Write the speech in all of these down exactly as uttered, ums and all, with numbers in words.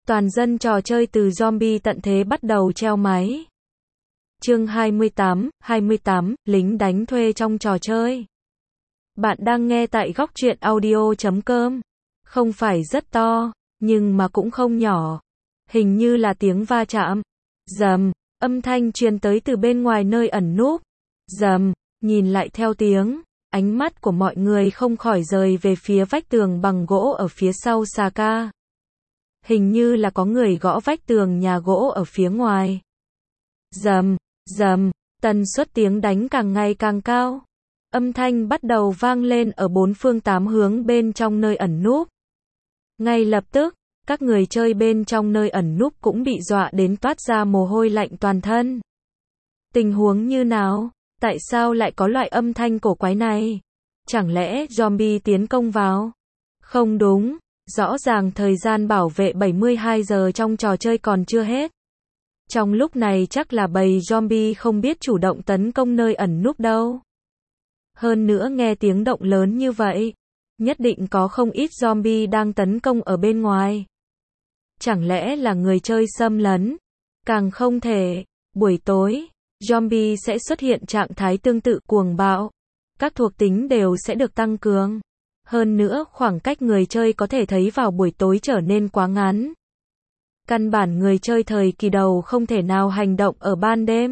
Toàn dân trò chơi từ zombie tận thế bắt đầu treo máy. Chương hai mươi tám, hai mươi tám, lính đánh thuê trong trò chơi. Bạn đang nghe tại góc truyện audio chấm com. Không phải rất to, nhưng mà cũng không nhỏ. Hình như là tiếng va chạm. Rầm, âm thanh truyền tới từ bên ngoài nơi ẩn núp. Rầm, nhìn lại theo tiếng, ánh mắt của mọi người không khỏi rời về phía vách tường bằng gỗ ở phía sau Saka. Hình như là có người gõ vách tường nhà gỗ ở phía ngoài. Rầm, rầm, tần suất tiếng đánh càng ngày càng cao. Âm thanh bắt đầu vang lên ở bốn phương tám hướng bên trong nơi ẩn núp. Ngay lập tức, các người chơi bên trong nơi ẩn núp cũng bị dọa đến toát ra mồ hôi lạnh toàn thân. Tình huống như nào? Tại sao lại có loại âm thanh cổ quái này? Chẳng lẽ zombie tiến công vào? Không đúng, rõ ràng thời gian bảo vệ bảy mươi hai giờ trong trò chơi còn chưa hết. Trong lúc này chắc là bầy zombie không biết chủ động tấn công nơi ẩn núp đâu. Hơn nữa nghe tiếng động lớn như vậy, nhất định có không ít zombie đang tấn công ở bên ngoài. Chẳng lẽ là người chơi xâm lấn? Càng không thể, buổi tối, zombie sẽ xuất hiện trạng thái tương tự cuồng bạo. Các thuộc tính đều sẽ được tăng cường. Hơn nữa khoảng cách người chơi có thể thấy vào buổi tối trở nên quá ngắn. Căn bản người chơi thời kỳ đầu không thể nào hành động ở ban đêm.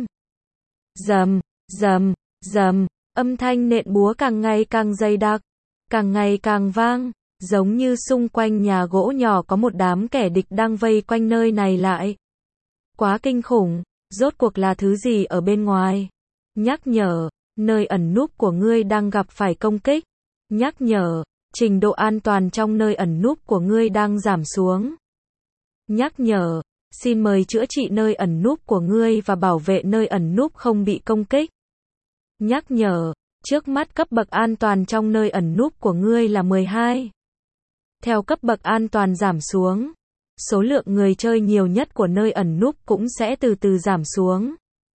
Rầm, rầm, rầm, âm thanh nện búa càng ngày càng dày đặc, càng ngày càng vang, giống như xung quanh nhà gỗ nhỏ có một đám kẻ địch đang vây quanh nơi này lại. Quá kinh khủng, rốt cuộc là thứ gì ở bên ngoài? Nhắc nhở, nơi ẩn núp của ngươi đang gặp phải công kích. Nhắc nhở, trình độ an toàn trong nơi ẩn núp của ngươi đang giảm xuống. Nhắc nhở, xin mời chữa trị nơi ẩn núp của ngươi và bảo vệ nơi ẩn núp không bị công kích. Nhắc nhở, trước mắt cấp bậc an toàn trong nơi ẩn núp của ngươi là mười hai. Theo cấp bậc an toàn giảm xuống, số lượng người chơi nhiều nhất của nơi ẩn núp cũng sẽ từ từ giảm xuống.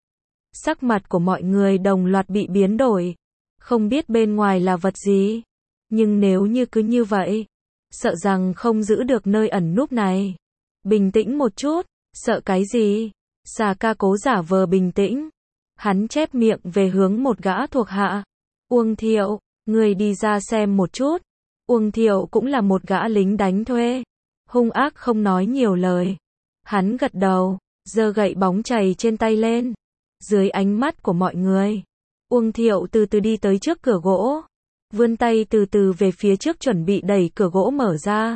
Sắc mặt của mọi người đồng loạt bị biến đổi. Không biết bên ngoài là vật gì, nhưng nếu như cứ như vậy, sợ rằng không giữ được nơi ẩn núp này. Bình tĩnh một chút, sợ cái gì? Saka cố giả vờ bình tĩnh. Hắn chép miệng về hướng một gã thuộc hạ. Uông Thiệu, người đi ra xem một chút. Uông Thiệu cũng là một gã lính đánh thuê. Hung ác không nói nhiều lời. Hắn gật đầu, giơ gậy bóng chày trên tay lên. Dưới ánh mắt của mọi người, Uông Thiệu từ từ đi tới trước cửa gỗ. Vươn tay từ từ về phía trước chuẩn bị đẩy cửa gỗ mở ra.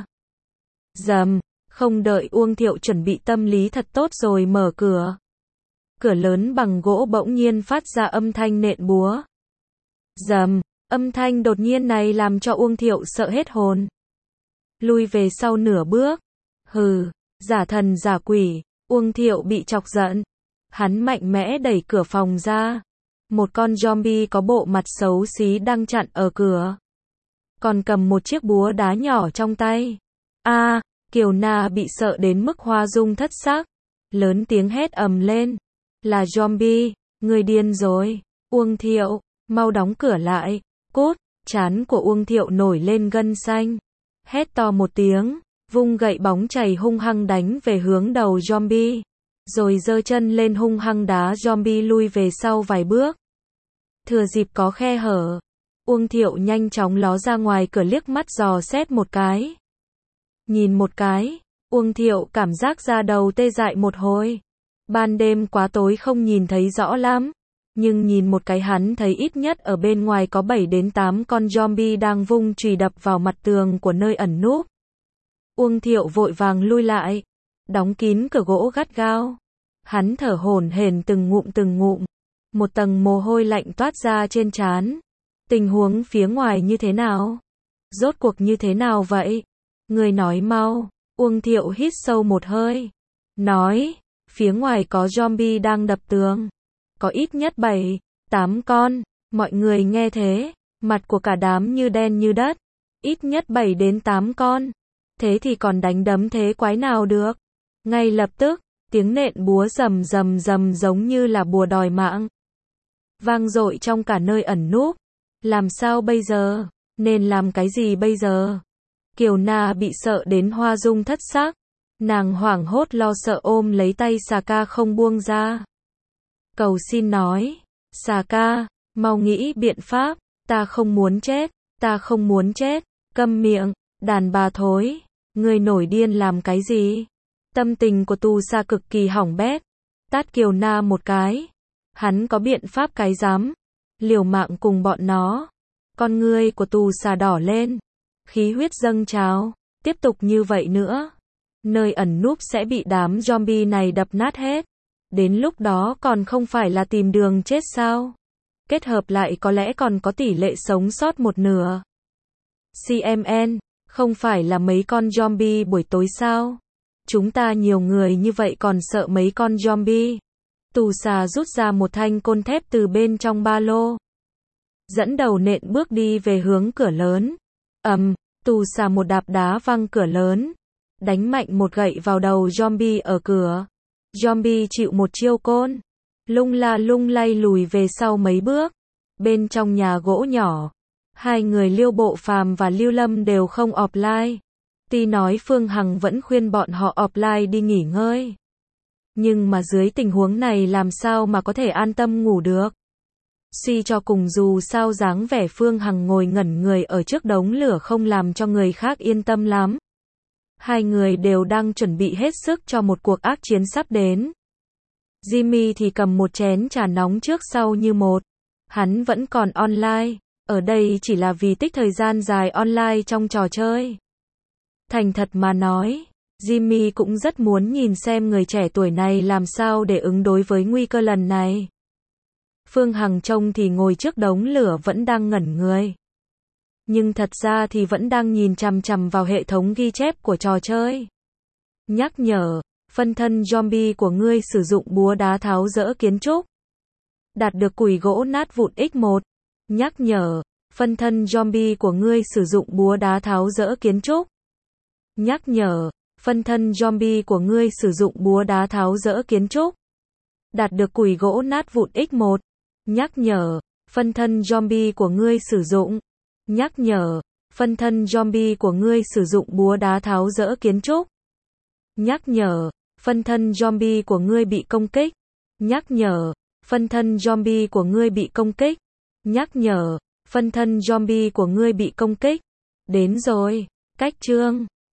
Rầm, không đợi Uông Thiệu chuẩn bị tâm lý thật tốt rồi mở cửa. Cửa lớn bằng gỗ bỗng nhiên phát ra âm thanh nện búa. Rầm, âm thanh đột nhiên này làm cho Uông Thiệu sợ hết hồn. Lui về sau nửa bước. Hừ, giả thần giả quỷ, Uông Thiệu bị chọc giận. Hắn mạnh mẽ đẩy cửa phòng ra. Một con zombie có bộ mặt xấu xí đang chặn ở cửa. Còn cầm một chiếc búa đá nhỏ trong tay. A, à, Kiều Na bị sợ đến mức hoa dung thất sắc. Lớn tiếng hét ầm lên. Là zombie, người điên rồi. Uông Thiệu, mau đóng cửa lại. Cút, trán của Uông Thiệu nổi lên gân xanh. Hét to một tiếng, vung gậy bóng chày hung hăng đánh về hướng đầu zombie. Rồi giơ chân lên hung hăng đá zombie lui về sau vài bước. Thừa dịp có khe hở, Uông Thiệu nhanh chóng ló ra ngoài cửa liếc mắt dò xét một cái. Nhìn một cái, Uông Thiệu cảm giác da đầu tê dại một hồi. Ban đêm quá tối không nhìn thấy rõ lắm, nhưng nhìn một cái hắn thấy ít nhất ở bên ngoài có bảy đến tám con zombie đang vung chùy đập vào mặt tường của nơi ẩn núp. Uông Thiệu vội vàng lui lại, đóng kín cửa gỗ gắt gao. Hắn thở hổn hển từng ngụm từng ngụm, một tầng mồ hôi lạnh toát ra trên trán. Tình huống phía ngoài như thế nào? Rốt cuộc như thế nào vậy? Người nói mau. Uông Thiệu hít sâu một hơi. Nói, phía ngoài có zombie đang đập tường. Có ít nhất bảy, tám con. Mọi người nghe thế, mặt của cả đám như đen như đất. Ít nhất bảy đến tám con. Thế thì còn đánh đấm thế quái nào được? Ngay lập tức, tiếng nện búa rầm rầm rầm giống như là bùa đòi mạng. Vang dội trong cả nơi ẩn núp. Làm sao bây giờ? Nên làm cái gì bây giờ? Kiều Na bị sợ đến hoa dung thất sắc. Nàng hoảng hốt lo sợ ôm lấy tay Saka không buông ra. Cầu xin nói, Saka, mau nghĩ biện pháp, ta không muốn chết, ta không muốn chết, câm miệng, đàn bà thối, ngươi nổi điên làm cái gì? Tâm tình của Tu Sa cực kỳ hỏng bét, tát Kiều Na một cái, hắn có biện pháp cái dám, liều mạng cùng bọn nó. Con ngươi của Tu Sa đỏ lên, khí huyết dâng trào, tiếp tục như vậy nữa, nơi ẩn núp sẽ bị đám zombie này đập nát hết. Đến lúc đó còn không phải là tìm đường chết sao? Kết hợp lại có lẽ còn có tỷ lệ sống sót một nửa. xê em en, không phải là mấy con zombie buổi tối sao? Chúng ta nhiều người như vậy còn sợ mấy con zombie. Tu Sa rút ra một thanh côn thép từ bên trong ba lô, dẫn đầu nện bước đi về hướng cửa lớn. Ầm, um, Tu Sa một đạp đá văng cửa lớn, đánh mạnh một gậy vào đầu zombie ở cửa. Zombie chịu một chiêu côn, lung la lung lay lùi về sau mấy bước. Bên trong nhà gỗ nhỏ, hai người Liêu Bộ Phàm và Lưu Lâm đều không offline. Tuy nói Phương Hằng vẫn khuyên bọn họ offline đi nghỉ ngơi, nhưng mà dưới tình huống này làm sao mà có thể an tâm ngủ được. Suy cho cùng dù sao dáng vẻ Phương Hằng ngồi ngẩn người ở trước đống lửa không làm cho người khác yên tâm lắm. Hai người đều đang chuẩn bị hết sức cho một cuộc ác chiến sắp đến. Jimmy thì cầm một chén trà nóng trước sau như một. Hắn vẫn còn online, ở đây chỉ là vì tích thời gian dài online trong trò chơi. Thành thật mà nói, Jimmy cũng rất muốn nhìn xem người trẻ tuổi này làm sao để ứng đối với nguy cơ lần này. Phương Hằng trông thì ngồi trước đống lửa vẫn đang ngẩn người, nhưng thật ra thì vẫn đang nhìn chằm chằm vào hệ thống ghi chép của trò chơi. Nhắc nhở, phân thân zombie của ngươi sử dụng búa đá tháo dỡ kiến trúc. Đạt được củi gỗ nát vụn nhân một. Nhắc nhở, phân thân zombie của ngươi sử dụng búa đá tháo dỡ kiến trúc. Nhắc nhở, phân thân zombie của ngươi sử dụng búa đá tháo dỡ kiến trúc. Đạt được củi gỗ nát vụn nhân một. Nhắc nhở, phân thân zombie của ngươi sử dụng. Nhắc nhở, phân thân zombie của ngươi sử dụng búa đá tháo dỡ kiến trúc. Nhắc nhở, phân thân zombie của ngươi bị công kích. Nhắc nhở, phân thân zombie của ngươi bị công kích. Nhắc nhở, phân thân zombie của ngươi bị công kích. Đến rồi, cách chương